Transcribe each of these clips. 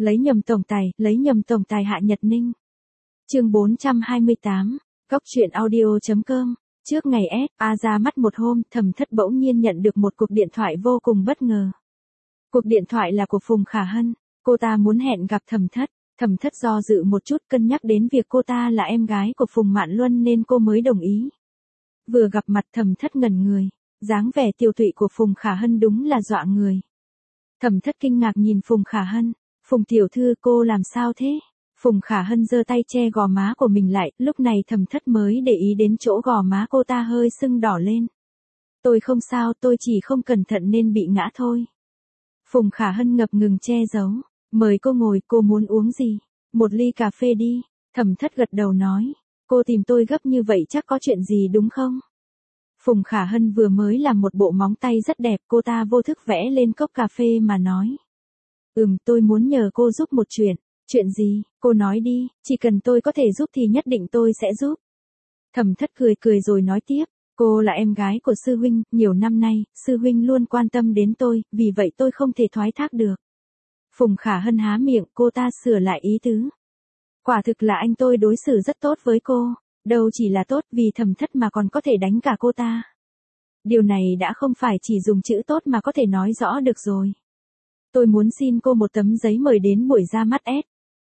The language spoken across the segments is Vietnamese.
lấy nhầm tổng tài Hạ Nhật Ninh. Chương 428, Cốc truyện audio.com. Trước ngày ra mắt một hôm, Thẩm Thất bỗng nhiên nhận được một cuộc điện thoại vô cùng bất ngờ. Cuộc điện thoại là của Phùng Khả Hân, cô ta muốn hẹn gặp Thẩm Thất. Thẩm Thất do dự một chút, cân nhắc đến việc cô ta là em gái của Phùng Mạn Luân nên cô mới đồng ý. Vừa gặp mặt Thẩm Thất ngẩn người, dáng vẻ tiều tụy của Phùng Khả Hân đúng là dọa người. Thẩm Thất kinh ngạc nhìn Phùng Khả Hân, "Phùng tiểu thư, cô làm sao thế?" Phùng Khả Hân giơ tay che gò má của mình lại, lúc này Thẩm Thất mới để ý đến chỗ gò má cô ta hơi sưng đỏ lên. "Tôi không sao, tôi chỉ không cẩn thận nên bị ngã thôi." Phùng Khả Hân ngập ngừng che giấu, "Mời cô ngồi, cô muốn uống gì? Một ly cà phê đi." Thẩm Thất gật đầu nói, "Cô tìm tôi gấp như vậy chắc có chuyện gì đúng không?" Phùng Khả Hân vừa mới làm một bộ móng tay rất đẹp, cô ta vô thức vẽ lên cốc cà phê mà nói. Tôi muốn nhờ cô giúp một chuyện." "Chuyện gì, cô nói đi, chỉ cần tôi có thể giúp thì nhất định tôi sẽ giúp." Thẩm Thất cười cười rồi nói tiếp, "Cô là em gái của sư huynh, nhiều năm nay, sư huynh luôn quan tâm đến tôi, vì vậy tôi không thể thoái thác được." Phùng Khả Hân há miệng, cô ta sửa lại ý tứ. "Quả thực là anh tôi đối xử rất tốt với cô, đâu chỉ là tốt vì Thẩm Thất mà còn có thể đánh cả cô ta. Điều này đã không phải chỉ dùng chữ tốt mà có thể nói rõ được rồi. Tôi muốn xin cô một tấm giấy mời đến buổi ra mắt S."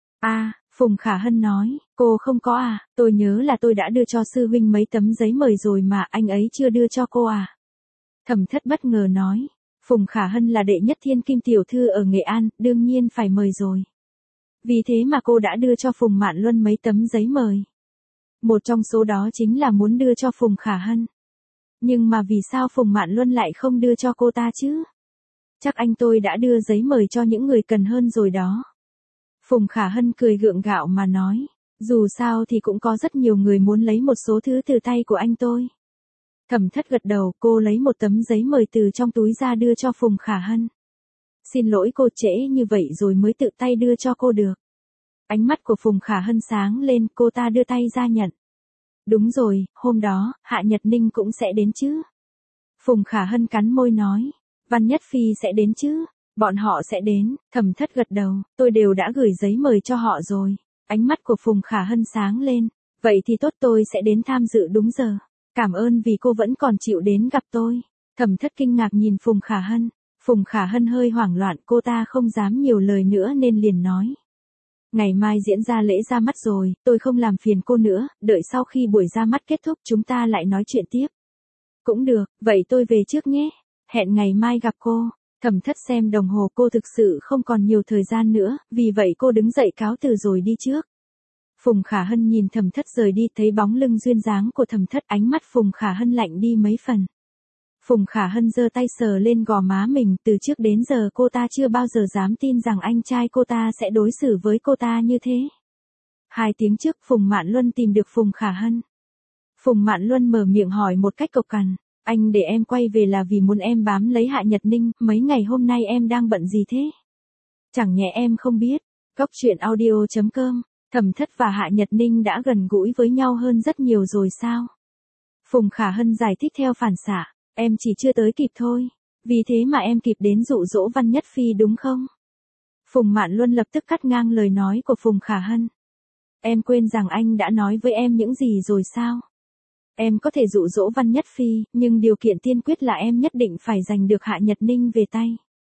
Phùng Khả Hân nói, "Cô không có à, tôi nhớ là tôi đã đưa cho sư huynh mấy tấm giấy mời rồi mà anh ấy chưa đưa cho cô à?" Thẩm Thất bất ngờ nói, Phùng Khả Hân là đệ nhất thiên kim tiểu thư ở Nghệ An, đương nhiên phải mời rồi. Vì thế mà cô đã đưa cho Phùng Mạn Luân mấy tấm giấy mời. Một trong số đó chính là muốn đưa cho Phùng Khả Hân. Nhưng mà vì sao Phùng Mạn Luân lại không đưa cho cô ta chứ? Chắc anh tôi đã đưa giấy mời cho những người cần hơn rồi đó. Phùng Khả Hân cười gượng gạo mà nói, dù sao thì cũng có rất nhiều người muốn lấy một số thứ từ tay của anh tôi. Thẩm Thất gật đầu, cô lấy một tấm giấy mời từ trong túi ra đưa cho Phùng Khả Hân. "Xin lỗi cô, trễ như vậy rồi mới tự tay đưa cho cô được." Ánh mắt của Phùng Khả Hân sáng lên, cô ta đưa tay ra nhận. "Đúng rồi, hôm đó, Hạ Nhật Ninh cũng sẽ đến chứ?" Phùng Khả Hân cắn môi nói, "Văn Nhất Phi sẽ đến chứ?" "Bọn họ sẽ đến." Thẩm Thất gật đầu, "Tôi đều đã gửi giấy mời cho họ rồi." Ánh mắt của Phùng Khả Hân sáng lên, "Vậy thì tốt, tôi sẽ đến tham dự đúng giờ. Cảm ơn vì cô vẫn còn chịu đến gặp tôi." Thẩm Thất kinh ngạc nhìn Phùng Khả Hân. Phùng Khả Hân hơi hoảng loạn, cô ta không dám nhiều lời nữa nên liền nói, "Ngày mai diễn ra lễ ra mắt rồi, tôi không làm phiền cô nữa, đợi sau khi buổi ra mắt kết thúc chúng ta lại nói chuyện tiếp." "Cũng được, vậy tôi về trước nhé. Hẹn ngày mai gặp cô." Thẩm Thất xem đồng hồ, cô thực sự không còn nhiều thời gian nữa, vì vậy cô đứng dậy cáo từ rồi đi trước. Phùng Khả Hân nhìn Thẩm Thất rời đi, thấy bóng lưng duyên dáng của Thẩm Thất, ánh mắt Phùng Khả Hân lạnh đi mấy phần. Phùng Khả Hân giơ tay sờ lên gò má mình, từ trước đến giờ cô ta chưa bao giờ dám tin rằng anh trai cô ta sẽ đối xử với cô ta như thế. 2 tiếng trước, Phùng Mạn Luân tìm được Phùng Khả Hân. Phùng Mạn Luân mở miệng hỏi một cách cộc cằn, "Anh để em quay về là vì muốn em bám lấy Hạ Nhật Ninh, mấy ngày hôm nay em đang bận gì thế? Chẳng nhẽ em không biết?" Cốc truyện audio.com. Thẩm Thất và Hạ Nhật Ninh đã gần gũi với nhau hơn rất nhiều rồi sao? Phùng Khả Hân giải thích theo phản xạ, "Em chỉ chưa tới kịp thôi. Vì thế mà em kịp đến dụ dỗ Văn Nhất Phi đúng không?" Phùng Mạn Luân lập tức cắt ngang lời nói của Phùng Khả Hân. "Em quên rằng anh đã nói với em những gì rồi sao? Em có thể dụ dỗ Văn Nhất Phi, nhưng điều kiện tiên quyết là em nhất định phải giành được Hạ Nhật Ninh về tay."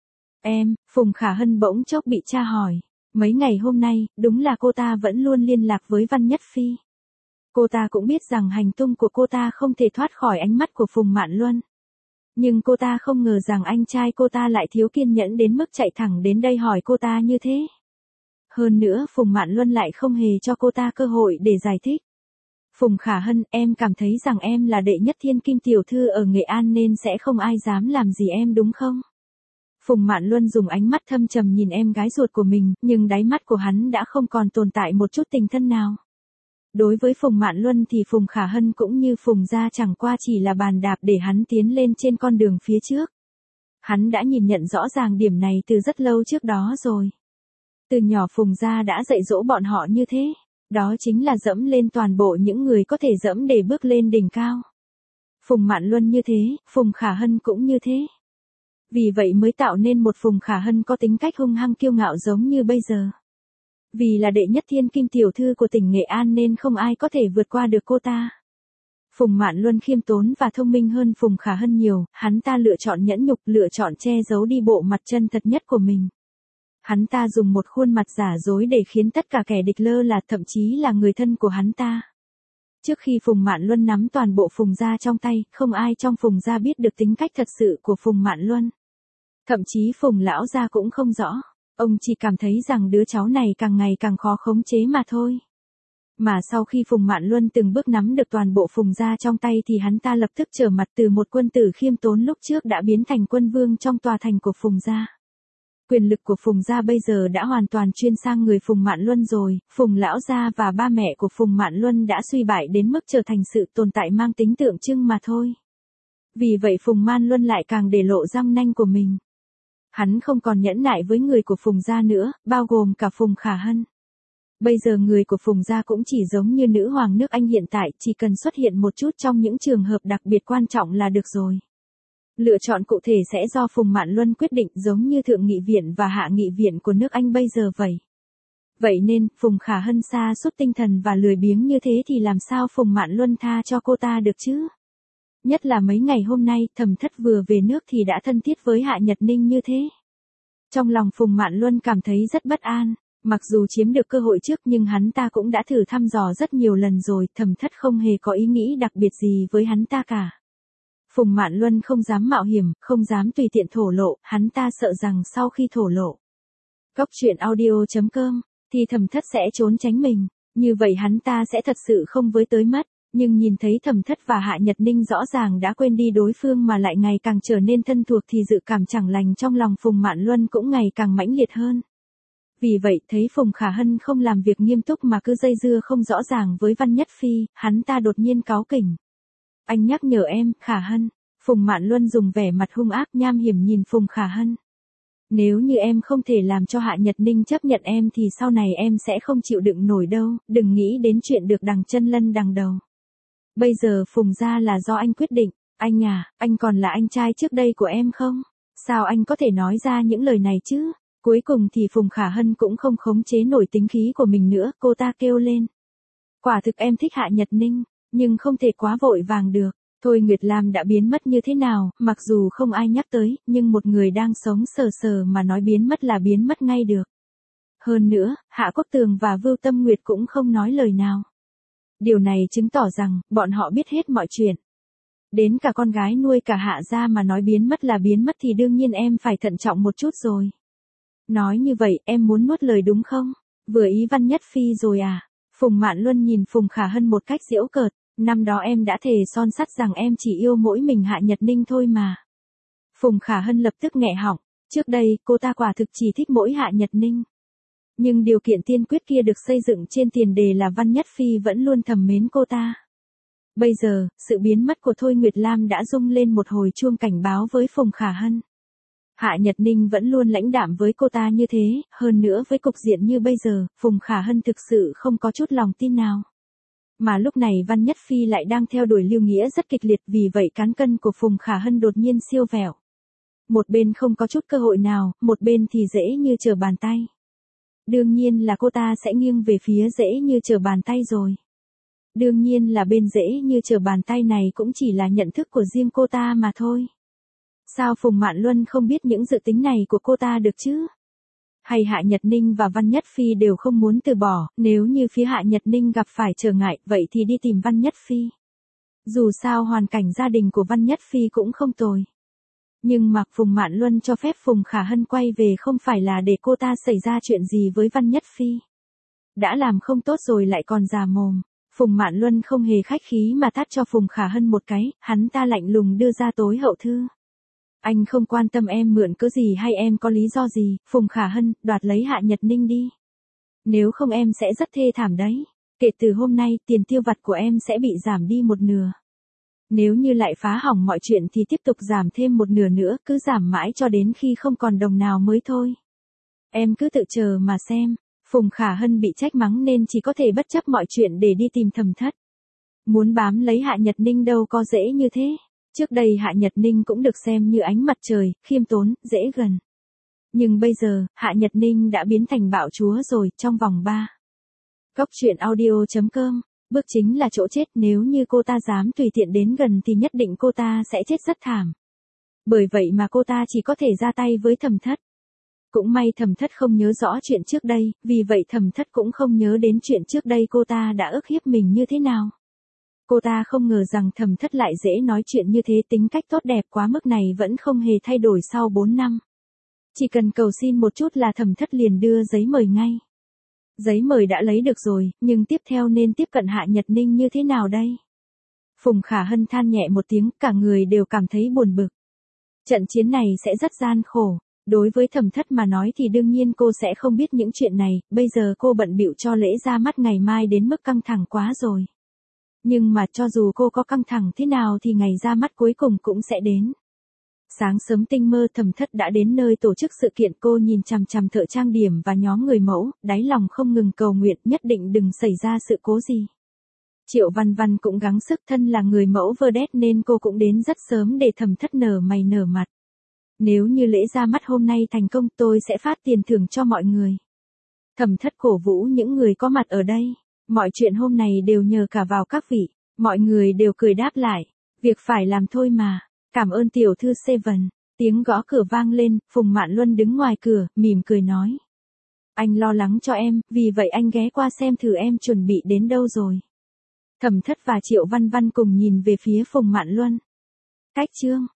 Phùng Khả Hân bỗng chốc bị tra hỏi. Mấy ngày hôm nay, đúng là cô ta vẫn luôn liên lạc với Văn Nhất Phi. Cô ta cũng biết rằng hành tung của cô ta không thể thoát khỏi ánh mắt của Phùng Mạn Luân. Nhưng cô ta không ngờ rằng anh trai cô ta lại thiếu kiên nhẫn đến mức chạy thẳng đến đây hỏi cô ta như thế. Hơn nữa Phùng Mạn Luân lại không hề cho cô ta cơ hội để giải thích. "Phùng Khả Hân, em cảm thấy rằng em là đệ nhất thiên kim tiểu thư ở Nghệ An nên sẽ không ai dám làm gì em đúng không?" Phùng Mạn Luân dùng ánh mắt thâm trầm nhìn em gái ruột của mình, nhưng đáy mắt của hắn đã không còn tồn tại một chút tình thân nào. Đối với Phùng Mạn Luân thì Phùng Khả Hân cũng như Phùng gia chẳng qua chỉ là bàn đạp để hắn tiến lên trên con đường phía trước. Hắn đã nhìn nhận rõ ràng điểm này từ rất lâu trước đó rồi. Từ nhỏ Phùng gia đã dạy dỗ bọn họ như thế. Đó chính là dẫm lên toàn bộ những người có thể dẫm để bước lên đỉnh cao. Phùng Mạn Luân như thế, Phùng Khả Hân cũng như thế. Vì vậy mới tạo nên một Phùng Khả Hân có tính cách hung hăng kiêu ngạo giống như bây giờ. Vì là đệ nhất thiên kim tiểu thư của tỉnh Nghệ An nên không ai có thể vượt qua được cô ta. Phùng Mạn Luân khiêm tốn và thông minh hơn Phùng Khả Hân nhiều, hắn ta lựa chọn nhẫn nhục, lựa chọn che giấu đi bộ mặt chân thật nhất của mình. Hắn ta dùng một khuôn mặt giả dối để khiến tất cả kẻ địch lơ là, thậm chí là người thân của hắn ta. Trước khi Phùng Mạn Luân nắm toàn bộ Phùng gia trong tay, không ai trong Phùng gia biết được tính cách thật sự của Phùng Mạn Luân. Thậm chí Phùng lão gia cũng không rõ, ông chỉ cảm thấy rằng đứa cháu này càng ngày càng khó khống chế mà thôi. Mà sau khi Phùng Mạn Luân từng bước nắm được toàn bộ Phùng gia trong tay thì hắn ta lập tức trở mặt từ một quân tử khiêm tốn lúc trước đã biến thành quân vương trong tòa thành của Phùng gia. Quyền lực của Phùng gia bây giờ đã hoàn toàn chuyên sang người Phùng Mạn Luân rồi, Phùng lão gia và ba mẹ của Phùng Mạn Luân đã suy bại đến mức trở thành sự tồn tại mang tính tượng trưng mà thôi. Vì vậy Phùng Mạn Luân lại càng để lộ răng nanh của mình. Hắn không còn nhẫn nại với người của Phùng gia nữa, bao gồm cả Phùng Khả Hân. Bây giờ người của Phùng gia cũng chỉ giống như nữ hoàng nước Anh hiện tại, chỉ cần xuất hiện một chút trong những trường hợp đặc biệt quan trọng là được rồi. Lựa chọn cụ thể sẽ do Phùng Mạn Luân quyết định, giống như Thượng nghị viện và Hạ nghị viện của nước Anh bây giờ vậy. Vậy nên, Phùng Khả Hân sa sút tinh thần và lười biếng như thế thì làm sao Phùng Mạn Luân tha cho cô ta được chứ? Nhất là mấy ngày hôm nay, Thẩm Thất vừa về nước thì đã thân thiết với Hạ Nhật Ninh như thế. Trong lòng Phùng Mạn Luân cảm thấy rất bất an. Mặc dù chiếm được cơ hội trước nhưng hắn ta cũng đã thử thăm dò rất nhiều lần rồi, Thẩm Thất không hề có ý nghĩ đặc biệt gì với hắn ta cả. Phùng Mạn Luân không dám mạo hiểm, không dám tùy tiện thổ lộ, hắn ta sợ rằng sau khi thổ lộ Cóc truyện audio.com, thì Thẩm Thất sẽ trốn tránh mình, như vậy hắn ta sẽ thật sự không với tới mất. Nhưng nhìn thấy Thẩm Thất và Hạ Nhật Ninh rõ ràng đã quên đi đối phương mà lại ngày càng trở nên thân thuộc thì dự cảm chẳng lành trong lòng Phùng Mạn Luân cũng ngày càng mãnh liệt hơn. Vì vậy, thấy Phùng Khả Hân không làm việc nghiêm túc mà cứ dây dưa không rõ ràng với Văn Nhất Phi, hắn ta đột nhiên cáu kỉnh. Anh nhắc nhở em, Khả Hân. Phùng Mạn Luân dùng vẻ mặt hung ác nham hiểm nhìn Phùng Khả Hân. Nếu như em không thể làm cho Hạ Nhật Ninh chấp nhận em thì sau này em sẽ không chịu đựng nổi đâu, đừng nghĩ đến chuyện được đằng chân lân đằng đầu. Bây giờ Phùng gia là do anh quyết định, anh à, anh còn là anh trai trước đây của em không? Sao anh có thể nói ra những lời này chứ? Cuối cùng thì Phùng Khả Hân cũng không khống chế nổi tính khí của mình nữa, cô ta kêu lên. Quả thực em thích Hạ Nhật Ninh, nhưng không thể quá vội vàng được. Thôi Nguyệt Lam đã biến mất như thế nào, mặc dù không ai nhắc tới, nhưng một người đang sống sờ sờ mà nói biến mất là biến mất ngay được. Hơn nữa, Hạ Quốc Tường và Vưu Tâm Nguyệt cũng không nói lời nào. Điều này chứng tỏ rằng, bọn họ biết hết mọi chuyện. Đến cả con gái nuôi cả Hạ gia mà nói biến mất là biến mất thì đương nhiên em phải thận trọng một chút rồi. Nói như vậy, em muốn nuốt lời đúng không? Vừa ý Văn Nhất Phi rồi à? Phùng Mạn Luân nhìn Phùng Khả Hân một cách giễu cợt. Năm đó em đã thề son sắt rằng em chỉ yêu mỗi mình Hạ Nhật Ninh thôi mà. Phùng Khả Hân lập tức nghẹ họng. Trước đây, cô ta quả thực chỉ thích mỗi Hạ Nhật Ninh. Nhưng điều kiện tiên quyết kia được xây dựng trên tiền đề là Văn Nhất Phi vẫn luôn thầm mến cô ta. Bây giờ, sự biến mất của Thôi Nguyệt Lam đã rung lên một hồi chuông cảnh báo với Phùng Khả Hân. Hạ Nhật Ninh vẫn luôn lãnh đạm với cô ta như thế, hơn nữa với cục diện như bây giờ, Phùng Khả Hân thực sự không có chút lòng tin nào. Mà lúc này Văn Nhất Phi lại đang theo đuổi Lưu Nghĩa rất kịch liệt, vì vậy cán cân của Phùng Khả Hân đột nhiên siêu vẹo. Một bên không có chút cơ hội nào, một bên thì dễ như trở bàn tay. Đương nhiên là cô ta sẽ nghiêng về phía dễ như trở bàn tay rồi. Đương nhiên là bên dễ như trở bàn tay này cũng chỉ là nhận thức của riêng cô ta mà thôi. Sao Phùng Mạn Luân không biết những dự tính này của cô ta được chứ? Hay Hạ Nhật Ninh và Văn Nhất Phi đều không muốn từ bỏ, nếu như phía Hạ Nhật Ninh gặp phải trở ngại, vậy thì đi tìm Văn Nhất Phi. Dù sao hoàn cảnh gia đình của Văn Nhất Phi cũng không tồi. Nhưng mà Phùng Mạn Luân cho phép Phùng Khả Hân quay về không phải là để cô ta xảy ra chuyện gì với Văn Nhất Phi. Đã làm không tốt rồi lại còn già mồm. Phùng Mạn Luân không hề khách khí mà tát cho Phùng Khả Hân một cái, hắn ta lạnh lùng đưa ra tối hậu thư. Anh không quan tâm em mượn cớ gì hay em có lý do gì, Phùng Khả Hân, đoạt lấy Hạ Nhật Ninh đi. Nếu không em sẽ rất thê thảm đấy. Kể từ hôm nay, tiền tiêu vặt của em sẽ bị giảm đi một nửa. Nếu như lại phá hỏng mọi chuyện thì tiếp tục giảm thêm một nửa nữa, cứ giảm mãi cho đến khi không còn đồng nào mới thôi. Em cứ tự chờ mà xem. Phùng Khả Hân bị trách mắng nên chỉ có thể bất chấp mọi chuyện để đi tìm Thẩm Thất. Muốn bám lấy Hạ Nhật Ninh đâu có dễ như thế. Trước đây Hạ Nhật Ninh cũng được xem như ánh mặt trời, khiêm tốn, dễ gần. Nhưng bây giờ, Hạ Nhật Ninh đã biến thành bạo chúa rồi, trong vòng 3. Góc truyện audio.com, bước chính là chỗ chết, nếu như cô ta dám tùy tiện đến gần thì nhất định cô ta sẽ chết rất thảm. Bởi vậy mà cô ta chỉ có thể ra tay với Thẩm Thất. Cũng may Thẩm Thất không nhớ rõ chuyện trước đây, vì vậy Thẩm Thất cũng không nhớ đến chuyện trước đây cô ta đã ức hiếp mình như thế nào. Cô ta không ngờ rằng Thẩm Thất lại dễ nói chuyện như thế, tính cách tốt đẹp quá mức này vẫn không hề thay đổi sau 4 năm. Chỉ cần cầu xin một chút là Thẩm Thất liền đưa giấy mời ngay. Giấy mời đã lấy được rồi, nhưng tiếp theo nên tiếp cận Hạ Nhật Ninh như thế nào đây? Phùng Khả Hân than nhẹ một tiếng, cả người đều cảm thấy buồn bực. Trận chiến này sẽ rất gian khổ. Đối với Thẩm Thất mà nói thì đương nhiên cô sẽ không biết những chuyện này, bây giờ cô bận bịu cho lễ ra mắt ngày mai đến mức căng thẳng quá rồi. Nhưng mà cho dù cô có căng thẳng thế nào thì ngày ra mắt cuối cùng cũng sẽ đến. Sáng sớm tinh mơ Thẩm Thất đã đến nơi tổ chức sự kiện, cô nhìn chằm chằm thợ trang điểm và nhóm người mẫu, đáy lòng không ngừng cầu nguyện nhất định đừng xảy ra sự cố gì. Triệu Văn Văn cũng gắng sức, thân là người mẫu vedette nên cô cũng đến rất sớm để Thẩm Thất nở mày nở mặt. Nếu như lễ ra mắt hôm nay thành công tôi sẽ phát tiền thưởng cho mọi người. Thẩm Thất cổ vũ những người có mặt ở đây. Mọi chuyện hôm này đều nhờ cả vào các vị. Mọi người đều cười đáp lại. Việc phải làm thôi mà. Cảm ơn tiểu thư Seven. Tiếng gõ cửa vang lên, Phùng Mạn Luân đứng ngoài cửa, mỉm cười nói. Anh lo lắng cho em, vì vậy anh ghé qua xem thử em chuẩn bị đến đâu rồi. Thẩm Thất và Triệu Văn Văn cùng nhìn về phía Phùng Mạn Luân. Cách chương.